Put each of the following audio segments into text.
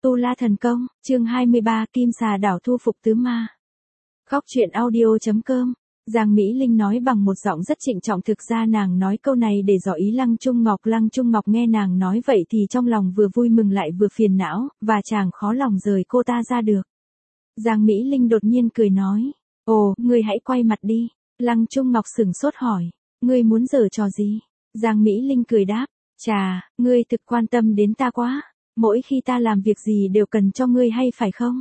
Tu La Thần Công, chương 23, Kim Xà Đảo thu phục tứ ma. Góc truyện audio.com. Giang Mỹ Linh nói bằng một giọng rất trịnh trọng, thực ra nàng nói câu này để dò ý Lăng Trung Ngọc. Lăng Trung Ngọc nghe nàng nói vậy thì trong lòng vừa vui mừng lại vừa phiền não, và chàng khó lòng rời cô ta ra được. Giang Mỹ Linh đột nhiên cười nói, ồ, ngươi hãy quay mặt đi. Lăng Trung Ngọc sửng sốt hỏi, ngươi muốn giở trò gì? Giang Mỹ Linh cười đáp, chà, ngươi thực quan tâm đến ta quá. Mỗi khi ta làm việc gì đều cần cho ngươi hay phải không?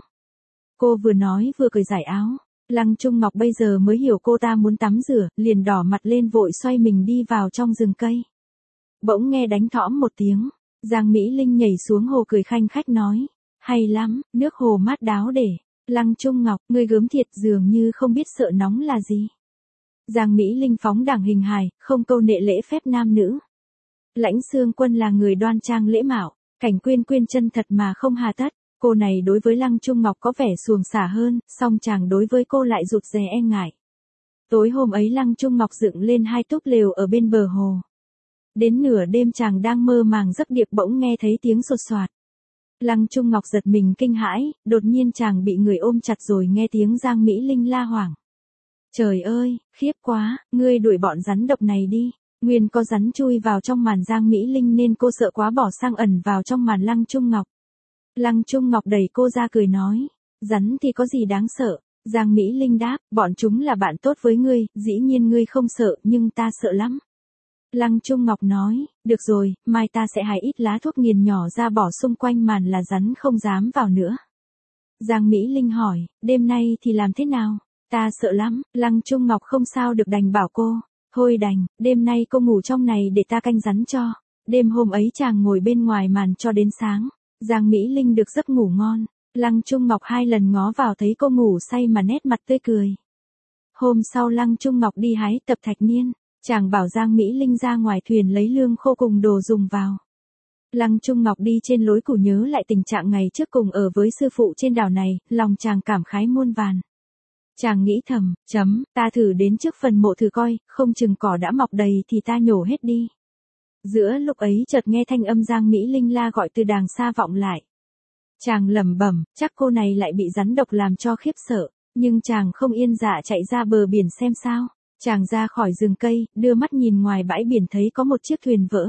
Cô vừa nói vừa cởi giải áo. Lăng Trung Ngọc bây giờ mới hiểu cô ta muốn tắm rửa, liền đỏ mặt lên vội xoay mình đi vào trong rừng cây. Bỗng nghe đánh thõm một tiếng, Giang Mỹ Linh nhảy xuống hồ cười khanh khách nói, hay lắm, nước hồ mát đáo để. Lăng Trung Ngọc, ngươi gớm thiệt, dường như không biết sợ nóng là gì. Giang Mỹ Linh phóng đẳng hình hài, không câu nệ lễ phép nam nữ. Lãnh Xương Quân là người đoan trang lễ mạo, Cảnh Quyên Quyên chân thật mà không hà tất. Cô này đối với Lăng Trung Ngọc có vẻ xuồng xả hơn, song chàng đối với cô lại rụt rè e ngại. Tối hôm ấy Lăng Trung Ngọc dựng lên 2 túp lều ở bên bờ hồ. Đến nửa đêm chàng đang mơ màng giấc điệp bỗng nghe thấy tiếng sột soạt. Lăng Trung Ngọc giật mình kinh hãi, đột nhiên chàng bị người ôm chặt rồi nghe tiếng Giang Mỹ Linh la hoảng. Trời ơi, khiếp quá, ngươi đuổi bọn rắn độc này đi. Nguyên có rắn chui vào trong màn Giang Mỹ Linh nên cô sợ quá bỏ sang ẩn vào trong màn Lăng Trung Ngọc. Lăng Trung Ngọc đẩy cô ra cười nói, rắn thì có gì đáng sợ. Giang Mỹ Linh đáp, bọn chúng là bạn tốt với ngươi, dĩ nhiên ngươi không sợ, nhưng ta sợ lắm. Lăng Trung Ngọc nói, được rồi, mai ta sẽ hái ít lá thuốc nghiền nhỏ ra bỏ xung quanh màn là rắn không dám vào nữa. Giang Mỹ Linh hỏi, đêm nay thì làm thế nào? Ta sợ lắm. Lăng Trung Ngọc không sao được đành bảo cô, thôi đành, đêm nay cô ngủ trong này để ta canh rắn cho. Đêm hôm ấy chàng ngồi bên ngoài màn cho đến sáng. Giang Mỹ Linh được giấc ngủ ngon. Lăng Trung Ngọc 2 lần ngó vào thấy cô ngủ say mà nét mặt tươi cười. Hôm sau Lăng Trung Ngọc đi hái tập thạch niên. Chàng bảo Giang Mỹ Linh ra ngoài thuyền lấy lương khô cùng đồ dùng vào. Lăng Trung Ngọc đi trên lối cũ nhớ lại tình trạng ngày trước cùng ở với sư phụ trên đảo này, lòng chàng cảm khái muôn vàn. Chàng nghĩ thầm, ta thử đến trước phần mộ thử coi, không chừng cỏ đã mọc đầy thì ta nhổ hết đi. Giữa lúc ấy chợt nghe thanh âm Giang Mỹ Linh la gọi từ đàng xa vọng lại. Chàng lẩm bẩm, chắc cô này lại bị rắn độc làm cho khiếp sợ, nhưng chàng không yên dạ chạy ra bờ biển xem sao. Chàng ra khỏi rừng cây, đưa mắt nhìn ngoài bãi biển thấy có một chiếc thuyền vỡ.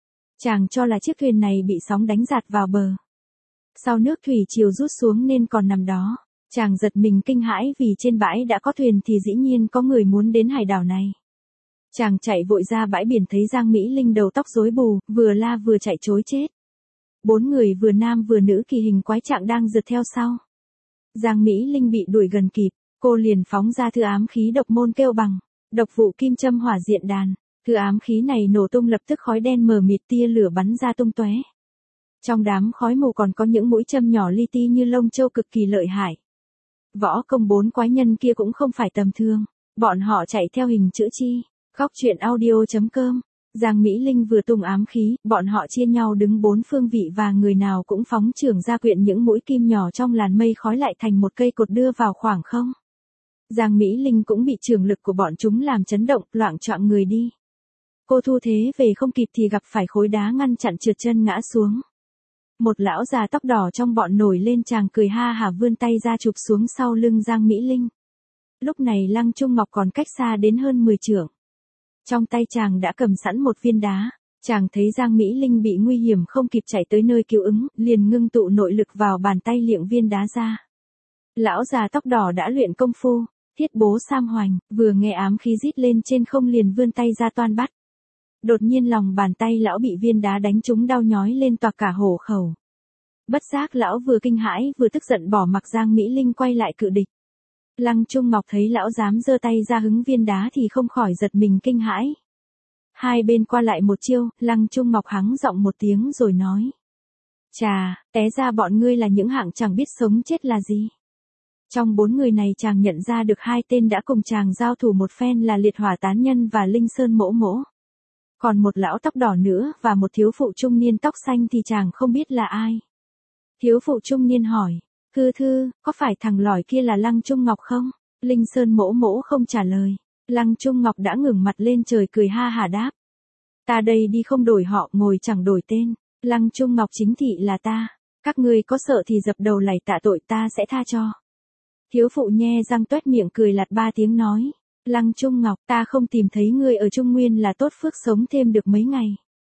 Chàng cho là chiếc thuyền này bị sóng đánh dạt vào bờ. Sau nước thủy triều rút xuống nên còn nằm đó. Chàng giật mình kinh hãi vì trên bãi đã có thuyền thì dĩ nhiên có người muốn đến hải đảo này. Chàng chạy vội ra bãi biển thấy Giang Mỹ Linh đầu tóc rối bù, vừa la vừa chạy trối chết. 4 người vừa nam vừa nữ kỳ hình quái trạng đang rượt theo sau. Giang Mỹ Linh bị đuổi gần kịp, cô liền phóng ra thư ám khí độc môn kêu bằng, độc vụ kim châm hỏa diện đàn. Thư ám khí này nổ tung lập tức khói đen mờ mịt, tia lửa bắn ra tung tóe. Trong đám khói mù còn có những mũi châm nhỏ li ti như lông châu cực kỳ lợi hại. Võ công 4 quái nhân kia cũng không phải tầm thường, bọn họ chạy theo hình chữ chi. Góc truyện audio.com. Giang Mỹ Linh vừa tung ám khí, bọn họ chia nhau đứng 4 phương vị và người nào cũng phóng chưởng ra quyện những mũi kim nhỏ trong làn mây khói lại thành một cây cột đưa vào khoảng không. Giang Mỹ Linh cũng bị chưởng lực của bọn chúng làm chấn động, loạng choạng người đi. Cô thu thế về không kịp thì gặp phải khối đá ngăn chặn, trượt chân ngã xuống. Một lão già tóc đỏ trong bọn nổi lên, chàng cười ha hả vươn tay ra chụp xuống sau lưng Giang Mỹ Linh. Lúc này Lăng Trung Ngọc còn cách xa đến hơn 10 trượng. Trong tay chàng đã cầm sẵn một viên đá. Chàng thấy Giang Mỹ Linh bị nguy hiểm không kịp chạy tới nơi cứu ứng, liền ngưng tụ nội lực vào bàn tay liệng viên đá ra. Lão già tóc đỏ đã luyện công phu, thiết bố sam hoành, vừa nghe ám khí rít lên trên không liền vươn tay ra toan bắt. Đột nhiên lòng bàn tay lão bị viên đá đánh trúng đau nhói lên toạc cả hổ khẩu. Bất giác lão vừa kinh hãi vừa tức giận bỏ mặc Giang Mỹ Linh quay lại cự địch. Lăng Trung Ngọc thấy lão dám giơ tay ra hứng viên đá thì không khỏi giật mình kinh hãi. Hai bên qua lại một chiêu, Lăng Trung Ngọc hắng giọng một tiếng rồi nói. Chà, té ra bọn ngươi là những hạng chẳng biết sống chết là gì. Trong 4 người này chàng nhận ra được 2 tên đã cùng chàng giao thủ một phen là Liệt Hỏa Tán Nhân và Linh Sơn Mỗ Mỗ. Còn một lão tóc đỏ nữa và một thiếu phụ trung niên tóc xanh thì chàng không biết là ai. Thiếu phụ trung niên hỏi, thư, có phải thằng lỏi kia là Lăng Trung Ngọc không? Linh Sơn Mỗ Mỗ không trả lời. Lăng Trung Ngọc đã ngẩng mặt lên trời cười ha hả đáp. Ta đây đi không đổi họ ngồi chẳng đổi tên. Lăng Trung Ngọc chính thị là ta. Các ngươi có sợ thì dập đầu lạy tạ tội ta sẽ tha cho. Thiếu phụ nhe răng toét miệng cười lạt 3 tiếng nói. Lăng Trung Ngọc, ta không tìm thấy ngươi ở Trung Nguyên là tốt phước sống thêm được mấy ngày.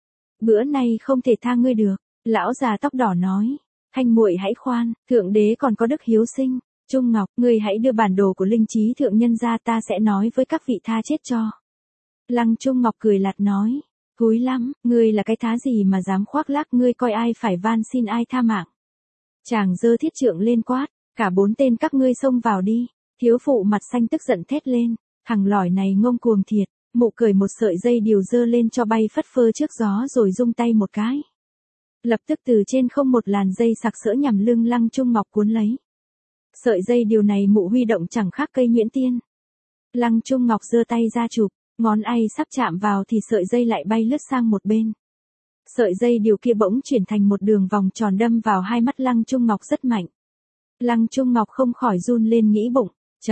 Bữa nay không thể tha ngươi được. Lão già tóc đỏ nói. Thanh muội hãy khoan, thượng đế còn có đức hiếu sinh. Trung Ngọc, ngươi hãy đưa bản đồ của linh trí thượng nhân ra, ta sẽ nói với các vị tha chết cho. Lăng Trung Ngọc cười lạt nói. Thúi lắm, ngươi là cái thá gì mà dám khoác lác, ngươi coi ai phải van xin ai tha mạng. Chàng giơ thiết trượng lên quát, cả 4 tên các ngươi xông vào đi. Thiếu phụ mặt xanh tức giận thét lên, thằng lỏi này ngông cuồng thiệt. Mụ cởi một sợi dây điều dơ lên cho bay phất phơ trước gió rồi rung tay một cái. Lập tức từ trên không một làn dây sặc sỡ nhằm lưng Lăng Trung Ngọc cuốn lấy. Sợi dây điều này mụ huy động chẳng khác cây nhuyễn tiên. Lăng Trung Ngọc giơ tay ra chụp, ngón ai sắp chạm vào thì sợi dây lại bay lướt sang một bên. Sợi dây điều kia bỗng chuyển thành một đường vòng tròn đâm vào hai mắt Lăng Trung Ngọc rất mạnh. Lăng Trung Ngọc không khỏi run lên nghĩ bụng,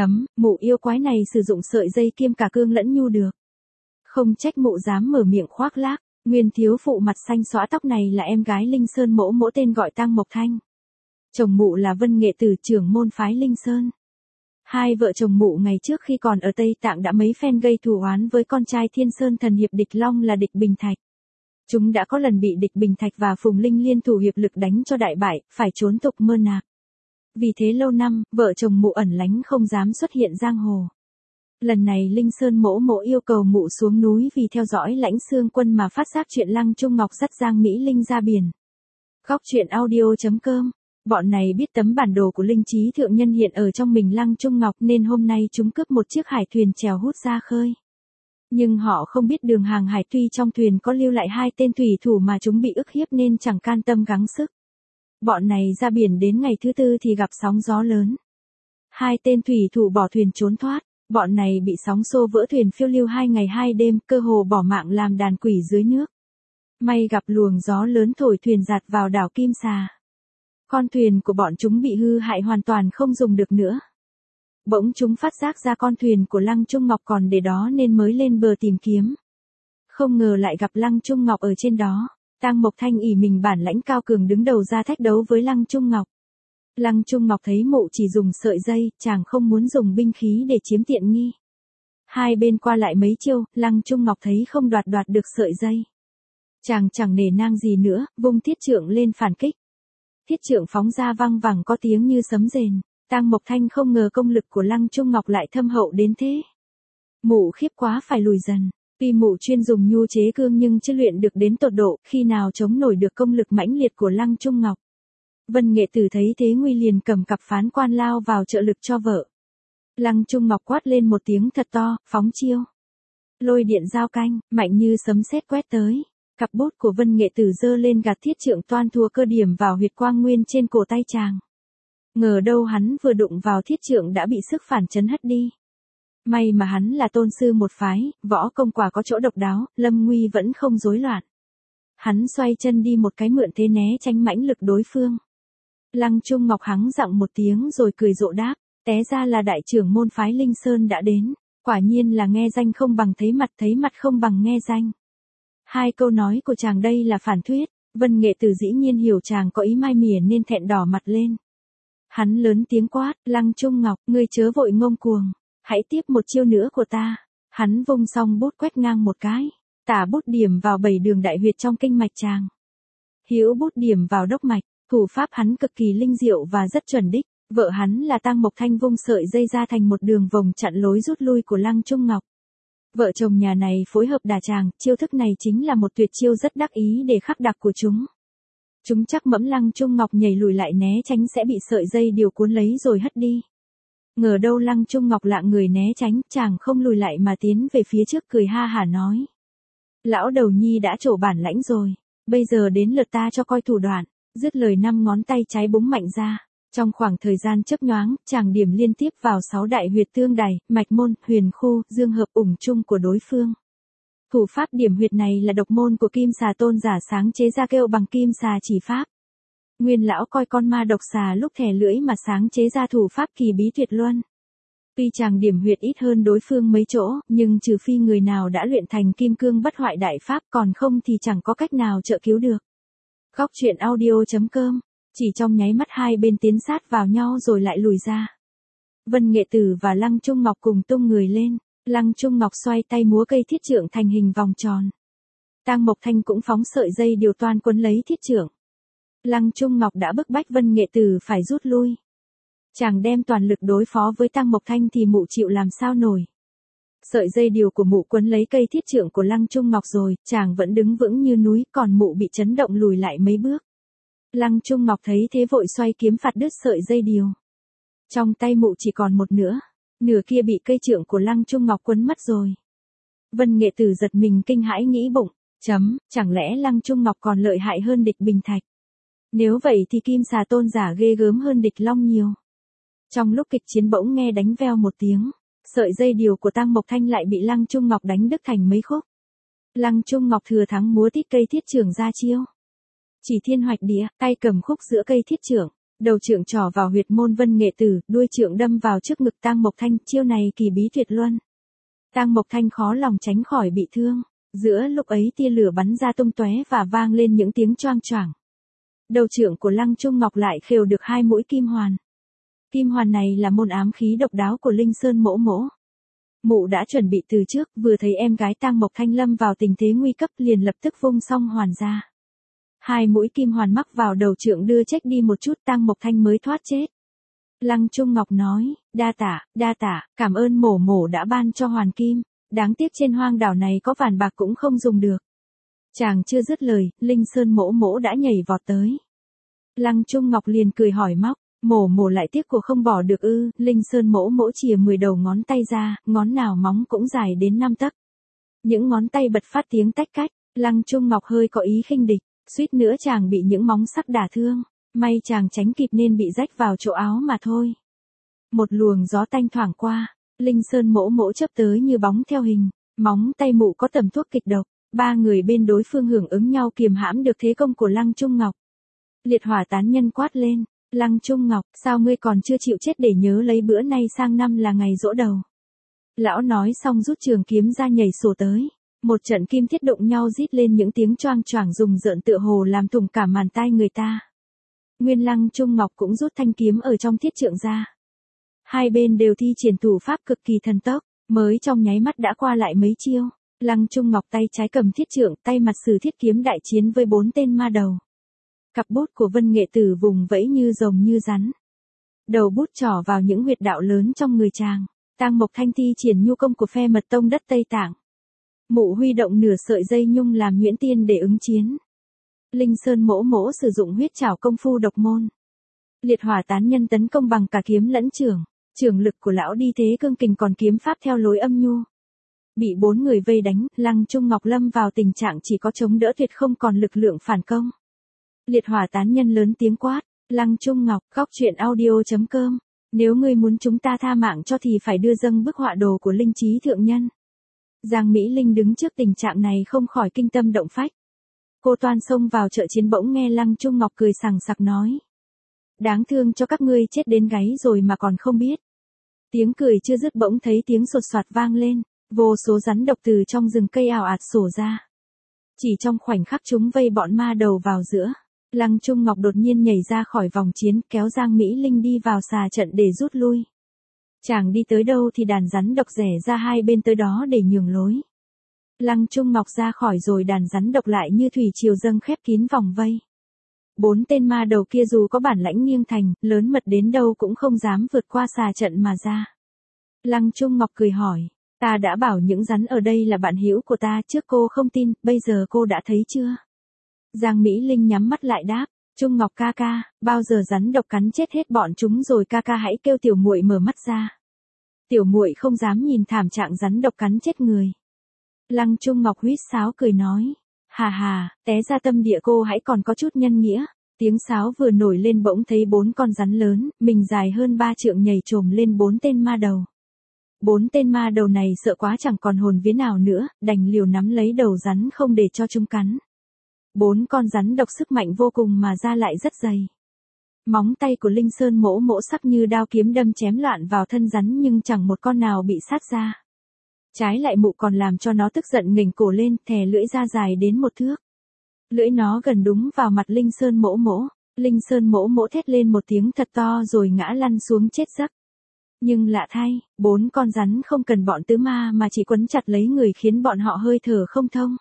mụ yêu quái này sử dụng sợi dây kiêm cả cương lẫn nhu được. Không trách mụ dám mở miệng khoác lác, nguyên thiếu phụ mặt xanh xõa tóc này là em gái Linh Sơn mỗ mỗ tên gọi Tang Mộc Thanh. Chồng mụ là Vân Nghệ Tử trưởng môn phái Linh Sơn. Hai vợ chồng mụ ngày trước khi còn ở Tây Tạng đã mấy phen gây thù oán với con trai Thiên Sơn thần hiệp Địch Long là Địch Bình Thạch. Chúng đã có lần bị Địch Bình Thạch và Phùng Linh liên thủ hiệp lực đánh cho đại bại, phải trốn tục mơ nạc. Vì thế lâu năm, vợ chồng mụ ẩn lánh không dám xuất hiện giang hồ. Lần này Linh Sơn mỗ mỗ yêu cầu mụ xuống núi vì theo dõi Lãnh Xương Quân mà phát giác chuyện Lăng Trung Ngọc dắt Giang Mỹ Linh ra biển. Góc truyện audio.com. Bọn này biết tấm bản đồ của linh trí thượng nhân hiện ở trong mình Lăng Trung Ngọc nên hôm nay chúng cướp một chiếc hải thuyền chèo hút ra khơi. Nhưng họ không biết đường hàng hải, tuy trong thuyền có lưu lại 2 tên thủy thủ mà chúng bị ức hiếp nên chẳng can tâm gắng sức. Bọn này ra biển đến ngày thứ 4 thì gặp sóng gió lớn. 2 tên thủy thủ bỏ thuyền trốn thoát. Bọn này bị sóng xô vỡ thuyền phiêu lưu 2 ngày 2 đêm, cơ hồ bỏ mạng làm đàn quỷ dưới nước. May gặp luồng gió lớn thổi thuyền dạt vào đảo Kim Xà. Con thuyền của bọn chúng bị hư hại hoàn toàn không dùng được nữa. Bỗng chúng phát giác ra con thuyền của Lăng Trung Ngọc còn để đó nên mới lên bờ tìm kiếm. Không ngờ lại gặp Lăng Trung Ngọc ở trên đó. Tang Mộc Thanh ỷ mình bản lãnh cao cường đứng đầu ra thách đấu với Lăng Trung Ngọc. Lăng Trung Ngọc thấy mụ chỉ dùng sợi dây, chàng không muốn dùng binh khí để chiếm tiện nghi. Hai bên qua lại mấy chiêu, Lăng Trung Ngọc thấy không đoạt được sợi dây. Chàng chẳng nể nang gì nữa, vung thiết trượng lên phản kích. Thiết trượng phóng ra văng vẳng có tiếng như sấm rền. Tang Mộc Thanh không ngờ công lực của Lăng Trung Ngọc lại thâm hậu đến thế. Mụ khiếp quá phải lùi dần. Tuy mụ chuyên dùng nhu chế cương nhưng chưa luyện được đến tột độ, khi nào chống nổi được công lực mãnh liệt của Lăng Trung Ngọc. Vân Nghệ Tử thấy thế nguy liền cầm cặp phán quan lao vào trợ lực cho vợ. Lăng Trung Ngọc quát lên một tiếng thật to, phóng chiêu. Lôi điện giao canh, mạnh như sấm sét quét tới. Cặp bút của Vân Nghệ Tử giơ lên gạt thiết trượng toan thua cơ điểm vào huyệt quang nguyên trên cổ tay chàng. Ngờ đâu hắn vừa đụng vào thiết trượng đã bị sức phản chấn hất đi. May mà hắn là tôn sư một phái, võ công quả có chỗ độc đáo, lâm nguy vẫn không rối loạn. Hắn xoay chân đi một cái mượn thế né tránh mãnh lực đối phương. Lăng Trung Ngọc hắng giọng một tiếng rồi cười rộ đáp, té ra là đại trưởng môn phái Linh Sơn đã đến, quả nhiên là nghe danh không bằng thấy mặt không bằng nghe danh. 2 câu nói của chàng đây là phản thuyết, Vân Nghệ Tử dĩ nhiên hiểu chàng có ý mai mỉa nên thẹn đỏ mặt lên. Hắn lớn tiếng quát, Lăng Trung Ngọc, ngươi chớ vội ngông cuồng, hãy tiếp một chiêu nữa của ta. Hắn vung xong bút quét ngang một cái, tả bút điểm vào 7 đường đại huyệt trong kinh mạch chàng. Hữu bút điểm vào đốc mạch. Thủ pháp hắn cực kỳ linh diệu và rất chuẩn đích, vợ hắn là Tang Mộc Thanh vung sợi dây ra thành một đường vòng chặn lối rút lui của Lăng Trung Ngọc. Vợ chồng nhà này phối hợp đả chàng, chiêu thức này chính là một tuyệt chiêu rất đắc ý để khắc đặc của chúng. Chúng chắc mẫm Lăng Trung Ngọc nhảy lùi lại né tránh sẽ bị sợi dây điều cuốn lấy rồi hất đi. Ngờ đâu Lăng Trung Ngọc lạng người né tránh, chàng không lùi lại mà tiến về phía trước cười ha hả nói. Lão đầu nhi đã trổ bản lãnh rồi, bây giờ đến lượt ta cho coi thủ đoạn. Dứt lời 5 ngón tay trái búng mạnh ra. Trong khoảng thời gian chớp nhoáng, chàng điểm liên tiếp vào 6 đại huyệt tương đài, mạch môn, huyền khu, dương hợp ủng chung của đối phương. Thủ pháp điểm huyệt này là độc môn của Kim Xà Tôn giả sáng chế ra kêu bằng Kim Xà chỉ pháp. Nguyên lão coi con ma độc xà lúc thè lưỡi mà sáng chế ra thủ pháp kỳ bí tuyệt luân. Tuy chàng điểm huyệt ít hơn đối phương mấy chỗ, nhưng trừ phi người nào đã luyện thành kim cương bất hoại đại pháp, còn không thì chẳng có cách nào trợ cứu được. Góc truyện audio.com Chỉ trong nháy mắt hai bên tiến sát vào nhau rồi lại lùi ra. Vân Nghệ Tử và Lăng Trung Ngọc cùng tung người lên, Lăng Trung Ngọc xoay tay múa cây thiết trượng thành hình vòng tròn. Tang Mộc Thanh cũng phóng sợi dây điều toan quấn lấy thiết trượng. Lăng Trung Ngọc đã bức bách Vân Nghệ Tử phải rút lui. Chàng đem toàn lực đối phó với Tang Mộc Thanh thì mụ chịu làm sao nổi. Sợi dây điều của mụ quấn lấy cây thiết trượng của Lăng Trung Ngọc rồi, chàng vẫn đứng vững như núi, còn mụ bị chấn động lùi lại mấy bước. Lăng Trung Ngọc thấy thế vội xoay kiếm phạt đứt sợi dây điều. Trong tay mụ chỉ còn một nửa kia bị cây trượng của Lăng Trung Ngọc quấn mất rồi. Vân Nghệ Tử giật mình kinh hãi nghĩ bụng, chẳng lẽ Lăng Trung Ngọc còn lợi hại hơn địch Bình Thạch? Nếu vậy thì Kim Xà Tôn giả ghê gớm hơn địch Long nhiều. Trong lúc kịch chiến bỗng nghe đánh veo một tiếng, sợi dây điều của Tang Mộc Thanh lại bị Lăng Trung Ngọc đánh đứt thành mấy khúc. Lăng Trung Ngọc thừa thắng múa tít cây thiết trượng ra chiêu. Chỉ thiên hoạch địa, tay cầm khúc giữa cây thiết trượng, đầu trượng trỏ vào huyệt môn Vân Nghệ Tử, đuôi trượng đâm vào trước ngực Tang Mộc Thanh, chiêu này kỳ bí tuyệt luân. Tang Mộc Thanh khó lòng tránh khỏi bị thương, giữa lúc ấy tia lửa bắn ra tung tóe và vang lên những tiếng choang choảng. Đầu trượng của Lăng Trung Ngọc lại khều được 2 mũi kim hoàn. Kim hoàn này là môn ám khí độc đáo của Linh Sơn Mỗ Mỗ. Mụ đã chuẩn bị từ trước, vừa thấy em gái Tang Mộc Thanh lâm vào tình thế nguy cấp liền lập tức vung song hoàn ra. 2 mũi kim hoàn mắc vào đầu trượng đưa trách đi một chút, Tang Mộc Thanh mới thoát chết. Lăng Trung Ngọc nói, đa tạ, cảm ơn mổ mổ đã ban cho hoàn kim, đáng tiếc trên hoang đảo này có vàn bạc cũng không dùng được. Chàng chưa dứt lời, Linh Sơn Mỗ Mỗ đã nhảy vọt tới. Lăng Trung Ngọc liền cười hỏi móc, mổ mổ lại tiếc của không bỏ được ư? Linh Sơn Mỗ Mỗ chìa 10 đầu ngón tay ra, ngón nào móng cũng dài đến 5 tấc. Những ngón tay bật phát tiếng tách cách, Lăng Trung Ngọc hơi có ý khinh địch, suýt nữa chàng bị những móng sắc đả thương, may chàng tránh kịp nên bị rách vào chỗ áo mà thôi. Một luồng gió tanh thoảng qua, Linh Sơn Mỗ Mỗ chớp tới như bóng theo hình, móng tay mụ có tầm thuốc kịch độc, 3 người bên đối phương hưởng ứng nhau kiềm hãm được thế công của Lăng Trung Ngọc. Liệt Hỏa Tán Nhân quát lên, Lăng Trung Ngọc, sao ngươi còn chưa chịu chết để nhớ lấy bữa nay sang năm là ngày giỗ đầu. Lão nói xong rút trường kiếm ra nhảy sổ tới. Một trận kim thiết đụng nhau rít lên những tiếng choang choảng rùng rợn tựa hồ làm thủng cả màn tai người ta. Nguyên Lăng Trung Ngọc cũng rút thanh kiếm ở trong thiết trượng ra. Hai bên đều thi triển thủ pháp cực kỳ thần tốc, mới trong nháy mắt đã qua lại mấy chiêu. Lăng Trung Ngọc tay trái cầm thiết trượng, tay mặt sử thiết kiếm đại chiến với 4 tên ma đầu. Cặp bút của Vân Nghệ Tử vùng vẫy như rồng như rắn. Đầu bút trỏ vào những huyệt đạo lớn trong người chàng. Tang Mộc Thanh thi triển nhu công của phe mật tông đất Tây Tạng. Mụ huy động nửa sợi dây nhung làm nhuyễn tiên để ứng chiến. Linh Sơn Mỗ Mỗ sử dụng huyết trảo công phu độc môn. Liệt Hỏa Tán Nhân tấn công bằng cả kiếm lẫn trường lực của lão đi thế cương kình còn kiếm pháp theo lối âm nhu. Bị 4 người vây đánh, Lăng Trung Ngọc lâm vào tình trạng chỉ có chống đỡ tuyệt không còn lực lượng phản công. Liệt Hỏa Tán Nhân lớn tiếng quát, Lăng Trung Ngọc, góc truyện audio.com, nếu ngươi muốn chúng ta tha mạng cho thì phải đưa dâng bức họa đồ của linh trí thượng nhân. Giang Mỹ Linh đứng trước tình trạng này không khỏi kinh tâm động phách. Cô toan xông vào chợ chiến bỗng nghe Lăng Trung Ngọc cười sằng sặc nói. Đáng thương cho các ngươi chết đến gáy rồi mà còn không biết. Tiếng cười chưa dứt bỗng thấy tiếng sột soạt vang lên, vô số rắn độc từ trong rừng cây ào ạt sổ ra. Chỉ trong khoảnh khắc chúng vây bọn ma đầu vào giữa. Lăng Trung Ngọc đột nhiên nhảy ra khỏi vòng chiến kéo Giang Mỹ Linh đi vào xà trận để rút lui. Chàng đi tới đâu thì đàn rắn độc rẽ ra hai bên tới đó để nhường lối. Lăng Trung Ngọc ra khỏi rồi đàn rắn độc lại như thủy triều dâng khép kín vòng vây. 4 tên ma đầu kia dù có bản lãnh nghiêng thành, lớn mật đến đâu cũng không dám vượt qua xà trận mà ra. Lăng Trung Ngọc cười hỏi, ta đã bảo những rắn ở đây là bạn hữu của ta trước cô không tin, bây giờ cô đã thấy chưa? Giang Mỹ Linh nhắm mắt lại đáp, Trung Ngọc ca ca, bao giờ rắn độc cắn chết hết bọn chúng rồi ca ca hãy kêu tiểu muội mở mắt ra. Tiểu muội không dám nhìn thảm trạng rắn độc cắn chết người. Lăng Trung Ngọc huýt sáo cười nói, hà, té ra tâm địa cô hãy còn có chút nhân nghĩa. Tiếng sáo vừa nổi lên bỗng thấy 4 con rắn lớn, mình dài hơn 3 trượng nhảy trồm lên 4 tên ma đầu. 4 tên ma đầu này sợ quá chẳng còn hồn vía nào nữa, đành liều nắm lấy đầu rắn không để cho chúng cắn. 4 con rắn độc sức mạnh vô cùng mà da lại rất dày. Móng tay của Linh Sơn Mỗ Mỗ sắc như đao kiếm đâm chém loạn vào thân rắn nhưng chẳng một con nào bị sát ra. Trái lại mụ còn làm cho nó tức giận nghềnh cổ lên, thè lưỡi ra dài đến 1 thước. Lưỡi nó gần đúng vào mặt Linh Sơn Mỗ Mỗ. Linh Sơn mỗ mỗ thét lên một tiếng thật to rồi ngã lăn xuống chết giấc. Nhưng lạ thay, 4 con rắn không cần bọn tứ ma mà chỉ quấn chặt lấy người khiến bọn họ hơi thở không thông.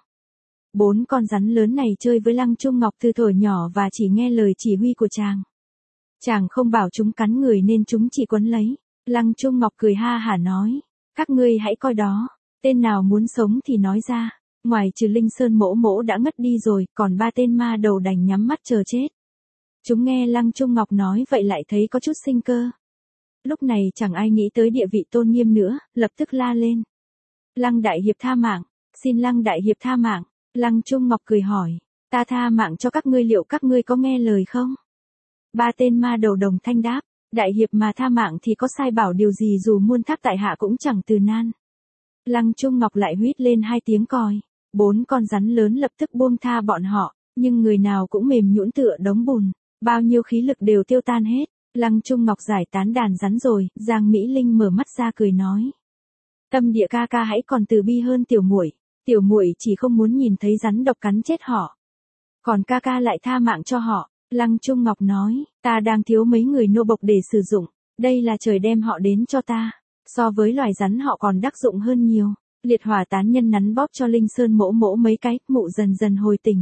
4 con rắn lớn này chơi với Lăng Trung Ngọc từ thuở nhỏ và chỉ nghe lời chỉ huy của chàng. Chàng không bảo chúng cắn người nên chúng chỉ quấn lấy. Lăng Trung Ngọc cười ha hả nói, các ngươi hãy coi đó, tên nào muốn sống thì nói ra. Ngoài trừ Linh Sơn mỗ mỗ đã ngất đi rồi, còn 3 tên ma đầu đành nhắm mắt chờ chết. Chúng nghe Lăng Trung Ngọc nói vậy lại thấy có chút sinh cơ. Lúc này chẳng ai nghĩ tới địa vị tôn nghiêm nữa, lập tức la lên. Lăng Đại Hiệp tha mạng, xin Lăng Đại Hiệp tha mạng. Lăng Trung Ngọc cười hỏi, ta tha mạng cho các ngươi liệu các ngươi có nghe lời không? 3 tên ma đầu đồng thanh đáp, Đại Hiệp mà tha mạng thì có sai bảo điều gì dù muôn thác tại hạ cũng chẳng từ nan. Lăng Trung Ngọc lại huýt lên 2 tiếng còi, 4 con rắn lớn lập tức buông tha bọn họ, nhưng người nào cũng mềm nhũn tựa đống bùn, bao nhiêu khí lực đều tiêu tan hết. Lăng Trung Ngọc giải tán đàn rắn rồi, Giang Mỹ Linh mở mắt ra cười nói, Tâm Địa ca ca hãy còn từ bi hơn tiểu muội chỉ không muốn nhìn thấy rắn độc cắn chết họ. Còn ca ca lại tha mạng cho họ. Lăng Trung Ngọc nói, ta đang thiếu mấy người nô bộc để sử dụng, đây là trời đem họ đến cho ta, so với loài rắn họ còn đắc dụng hơn nhiều. Liệt Hỏa tán nhân nắn bóp cho Linh Sơn mỗ mỗ mấy cái, mụ dần dần hồi tỉnh.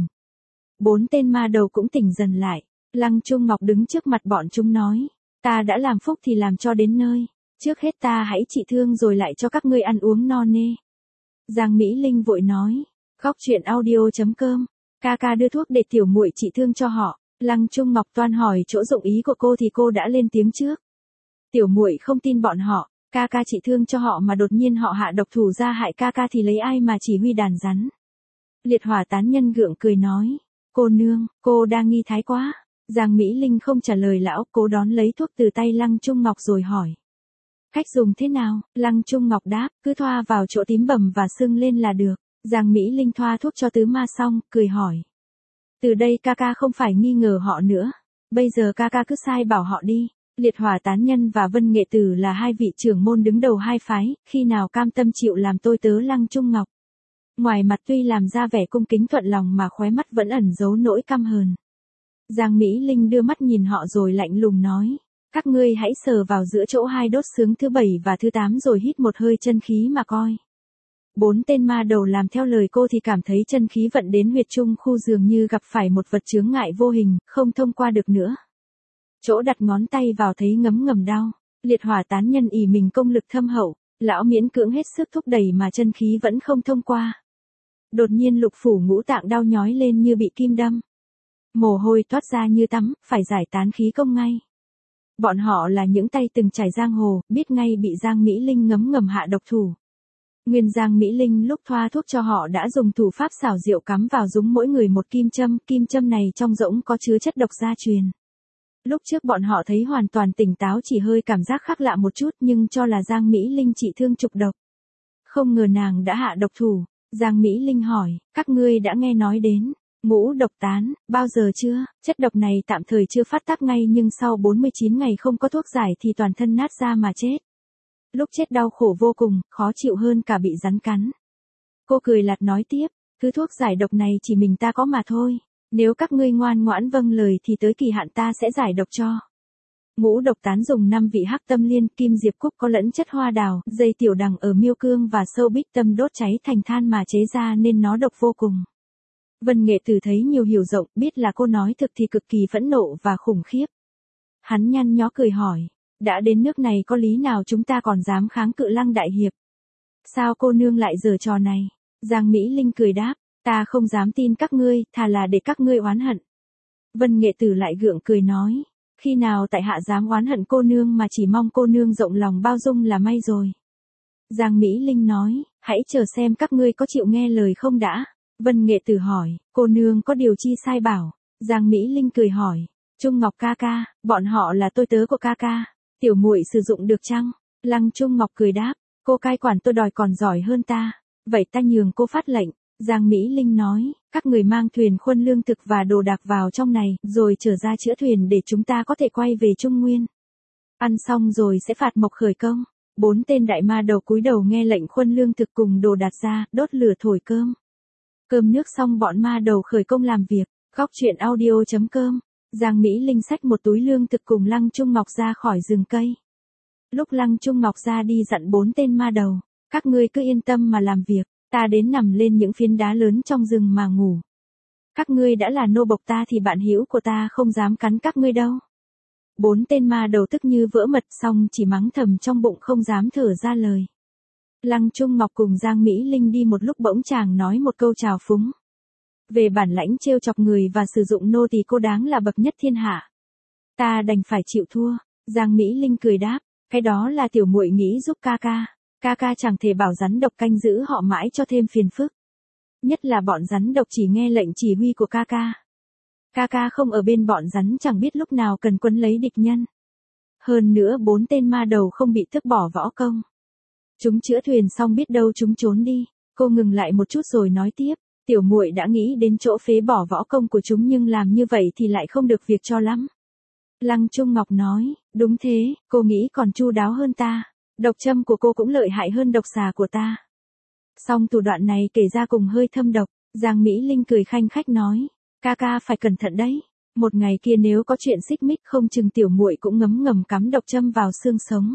4 tên ma đầu cũng tỉnh dần lại. Lăng Trung Ngọc đứng trước mặt bọn chúng nói, ta đã làm phúc thì làm cho đến nơi, trước hết ta hãy trị thương rồi lại cho các ngươi ăn uống no nê. Giang Mỹ Linh vội nói, Góc truyện audio.com, ca ca đưa thuốc để tiểu muội trị thương cho họ. Lăng Trung Ngọc toan hỏi chỗ dụng ý của cô thì cô đã lên tiếng trước. Tiểu muội không tin bọn họ, ca ca trị thương cho họ mà đột nhiên họ hạ độc thủ ra hại ca ca thì lấy ai mà chỉ huy đàn rắn. Liệt Hỏa tán nhân gượng cười nói, cô nương, cô đang nghi thái quá. Giang Mỹ Linh không trả lời lão, cố đón lấy thuốc từ tay Lăng Trung Ngọc rồi hỏi. Cách dùng thế nào? Lăng Trung Ngọc đáp, cứ thoa vào chỗ tím bầm và sưng lên là được. Giang Mỹ Linh thoa thuốc cho tứ ma xong, cười hỏi. Từ đây ca ca không phải nghi ngờ họ nữa. Bây giờ ca ca cứ sai bảo họ đi. Liệt Hỏa tán nhân và Vân Nghệ Tử là 2 vị trưởng môn đứng đầu 2 phái, khi nào cam tâm chịu làm tôi tớ Lăng Trung Ngọc. Ngoài mặt tuy làm ra vẻ cung kính thuận lòng mà khóe mắt vẫn ẩn giấu nỗi căm hờn. Giang Mỹ Linh đưa mắt nhìn họ rồi lạnh lùng nói, các ngươi hãy sờ vào giữa chỗ 2 đốt xướng thứ 7 và thứ 8 rồi hít một hơi chân khí mà coi. 4 tên ma đầu làm theo lời cô thì cảm thấy chân khí vận đến huyệt trung khu dường như gặp phải một vật chướng ngại vô hình, không thông qua được nữa. Chỗ đặt ngón tay vào thấy ngấm ngầm đau. Liệt Hỏa tán nhân ỷ mình công lực thâm hậu, lão miễn cưỡng hết sức thúc đẩy mà chân khí vẫn không thông qua. Đột nhiên lục phủ ngũ tạng đau nhói lên như bị kim đâm. Mồ hôi toát ra như tắm, phải giải tán khí công ngay. Bọn họ là những tay từng trải giang hồ, biết ngay bị Giang Mỹ Linh ngấm ngầm hạ độc thủ. Nguyên Giang Mỹ Linh lúc thoa thuốc cho họ đã dùng thủ pháp xảo diệu cắm vào dúng mỗi người một kim châm này trong rỗng có chứa chất độc gia truyền. Lúc trước bọn họ thấy hoàn toàn tỉnh táo chỉ hơi cảm giác khác lạ một chút nhưng cho là Giang Mỹ Linh trị thương trục độc. Không ngờ nàng đã hạ độc thủ. Giang Mỹ Linh hỏi, các ngươi đã nghe nói đến ngũ độc tán, bao giờ chưa? Chất độc này tạm thời chưa phát tác ngay nhưng sau 49 ngày không có thuốc giải thì toàn thân nát ra mà chết. Lúc chết đau khổ vô cùng, khó chịu hơn cả bị rắn cắn. Cô cười lạt nói tiếp, thứ thuốc giải độc này chỉ mình ta có mà thôi. Nếu các ngươi ngoan ngoãn vâng lời thì tới kỳ hạn ta sẽ giải độc cho. Ngũ độc tán dùng 5 vị hắc tâm liên, kim diệp cúc có lẫn chất hoa đào, dây tiểu đằng ở miêu cương và sâu bích tâm đốt cháy thành than mà chế ra nên nó độc vô cùng. Vân Nghệ Tử thấy nhiều hiểu rộng, biết là cô nói thực thì cực kỳ phẫn nộ và khủng khiếp. Hắn nhăn nhó cười hỏi, đã đến nước này có lý nào chúng ta còn dám kháng cự Lăng đại hiệp? Sao cô nương lại giở trò này? Giang Mỹ Linh cười đáp, ta không dám tin các ngươi, thà là để các ngươi oán hận. Vân Nghệ Tử lại gượng cười nói, khi nào tại hạ dám oán hận cô nương mà chỉ mong cô nương rộng lòng bao dung là may rồi. Giang Mỹ Linh nói, hãy chờ xem các ngươi có chịu nghe lời không đã. Vân Nghệ Tử hỏi, cô nương có điều chi sai bảo? Giang Mỹ Linh cười hỏi, Trung Ngọc ca ca, bọn họ là tôi tớ của ca ca, tiểu muội sử dụng được chăng? Lăng Trung Ngọc cười đáp, cô cai quản tôi đòi còn giỏi hơn ta, vậy ta nhường cô phát lệnh. Giang Mỹ Linh nói, các người mang thuyền khuân lương thực và đồ đạc vào trong này, rồi trở ra chữa thuyền để chúng ta có thể quay về Trung Nguyên. Ăn xong rồi sẽ phạt mộc khởi công. 4 tên đại ma đầu cúi đầu nghe lệnh khuân lương thực cùng đồ đạc ra, đốt lửa thổi cơm. Cơm nước xong bọn ma đầu khởi công làm việc. Góc truyện audio.com Giang Mỹ Linh xách một túi lương thực cùng Lăng Trung Ngọc ra khỏi rừng cây. Lúc Lăng Trung Ngọc ra đi dặn 4 tên ma đầu, các ngươi cứ yên tâm mà làm việc, ta đến nằm lên những phiến đá lớn trong rừng mà ngủ. Các ngươi đã là nô bộc ta thì bạn hữu của ta không dám cắn các ngươi đâu. 4 tên ma đầu tức như vỡ mật, xong chỉ mắng thầm trong bụng không dám thở ra lời. Lăng Trung Ngọc cùng Giang Mỹ Linh đi một lúc bỗng chàng nói một câu chào phúng. Về bản lãnh trêu chọc người và sử dụng nô tỳ cô đáng là bậc nhất thiên hạ. Ta đành phải chịu thua. Giang Mỹ Linh cười đáp, cái đó là tiểu muội nghĩ giúp ca ca. Ca ca chẳng thể bảo rắn độc canh giữ họ mãi cho thêm phiền phức. Nhất là bọn rắn độc chỉ nghe lệnh chỉ huy của ca ca. Ca ca không ở bên bọn rắn chẳng biết lúc nào cần quấn lấy địch nhân. Hơn nữa 4 tên ma đầu không bị tước bỏ võ công. Chúng chữa thuyền xong biết đâu chúng trốn đi. Cô ngừng lại một chút rồi nói tiếp, tiểu muội đã nghĩ đến chỗ phế bỏ võ công của chúng nhưng làm như vậy thì lại không được việc cho lắm. Lăng Trung Ngọc nói, đúng thế, cô nghĩ còn chu đáo hơn ta. Độc châm của cô cũng lợi hại hơn độc xà của ta. Song thủ đoạn này kể ra cùng hơi thâm độc. Giang Mỹ Linh cười khanh khách nói, ca ca phải cẩn thận đấy. Một ngày kia nếu có chuyện xích mích không chừng tiểu muội cũng ngấm ngầm cắm độc châm vào xương sống.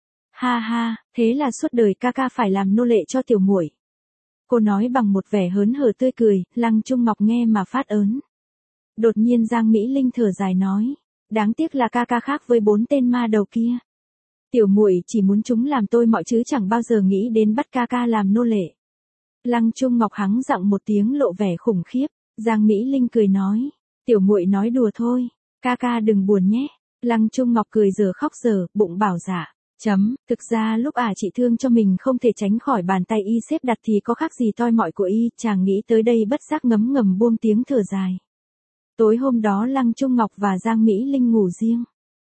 Ha ha, thế là suốt đời ca ca phải làm nô lệ cho tiểu muội. Cô nói bằng một vẻ hớn hở tươi cười, Lăng Trung Ngọc nghe mà phát ớn. Đột nhiên Giang Mỹ Linh thở dài nói, đáng tiếc là ca ca khác với 4 tên ma đầu kia. Tiểu muội chỉ muốn chúng làm tôi mọi chứ chẳng bao giờ nghĩ đến bắt ca ca làm nô lệ. Lăng Trung Ngọc hắng giọng một tiếng lộ vẻ khủng khiếp. Giang Mỹ Linh cười nói, tiểu muội nói đùa thôi, ca ca đừng buồn nhé. Lăng Trung Ngọc cười giờ khóc giờ, bụng bảo dạ. Thực ra lúc chị thương cho mình không thể tránh khỏi bàn tay y xếp đặt thì có khác gì toi mọi của y, chàng nghĩ tới đây bất giác ngấm ngầm buông tiếng thở dài. Tối hôm đó Lăng Trung Ngọc và Giang Mỹ Linh ngủ riêng.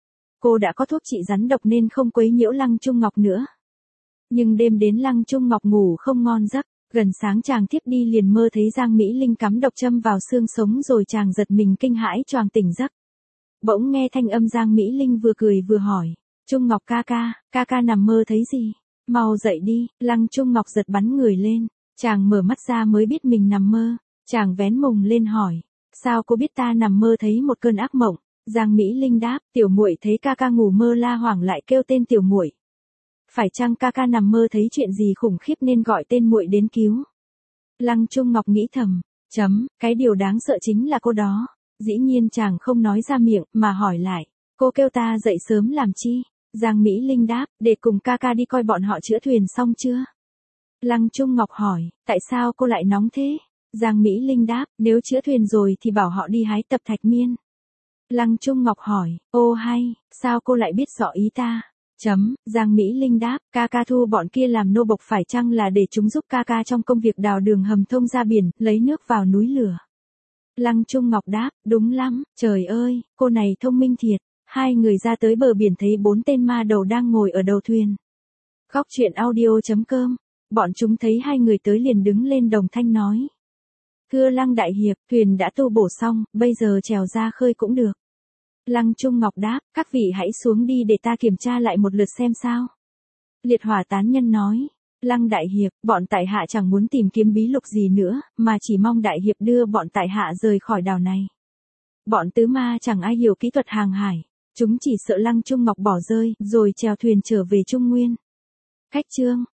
Cô đã có thuốc trị rắn độc nên không quấy nhiễu Lăng Trung Ngọc nữa. Nhưng đêm đến Lăng Trung Ngọc ngủ không ngon giấc, gần sáng chàng thiếp đi liền mơ thấy Giang Mỹ Linh cắm độc châm vào xương sống rồi chàng giật mình kinh hãi choàng tỉnh giấc. Bỗng nghe thanh âm Giang Mỹ Linh vừa cười vừa hỏi, Trung Ngọc ca ca nằm mơ thấy gì? Mau dậy đi. Lăng Trung Ngọc giật bắn người lên, chàng mở mắt ra mới biết mình nằm mơ, chàng vén mùng lên hỏi, sao cô biết ta nằm mơ thấy một cơn ác mộng? Giang Mỹ Linh đáp, tiểu muội thấy ca ca ngủ mơ la hoảng lại kêu tên tiểu muội. Phải chăng ca ca nằm mơ thấy chuyện gì khủng khiếp nên gọi tên muội đến cứu? Lăng Trung Ngọc nghĩ thầm, cái điều đáng sợ chính là cô đó. Dĩ nhiên chàng không nói ra miệng mà hỏi lại, cô kêu ta dậy sớm làm chi? Giang Mỹ Linh đáp, để cùng ca ca đi coi bọn họ chữa thuyền xong chưa? Lăng Trung Ngọc hỏi, tại sao cô lại nóng thế? Giang Mỹ Linh đáp, nếu chữa thuyền rồi thì bảo họ đi hái tập thạch miên. Lăng Trung Ngọc hỏi, ô hay, sao cô lại biết rõ ý ta? Giang Mỹ Linh đáp, ca ca thu bọn kia làm nô bộc phải chăng là để chúng giúp ca ca trong công việc đào đường hầm thông ra biển, lấy nước vào núi lửa? Lăng Trung Ngọc đáp, đúng lắm, trời ơi, cô này thông minh thiệt. Hai người ra tới bờ biển thấy 4 tên ma đầu đang ngồi ở đầu thuyền. Góc truyện audio.com, bọn chúng thấy hai người tới liền đứng lên đồng thanh nói. Thưa Lăng đại hiệp, thuyền đã tu bổ xong, bây giờ trèo ra khơi cũng được. Lăng Trung Ngọc đáp, các vị hãy xuống đi để ta kiểm tra lại một lượt xem sao. Liệt Hỏa tán nhân nói, Lăng đại hiệp, bọn tại hạ chẳng muốn tìm kiếm bí lục gì nữa, mà chỉ mong đại hiệp đưa bọn tại hạ rời khỏi đảo này. Bọn tứ ma chẳng ai hiểu kỹ thuật hàng hải, chúng chỉ sợ Lăng Trung Ngọc bỏ rơi, rồi chèo thuyền trở về Trung Nguyên. Khách chương.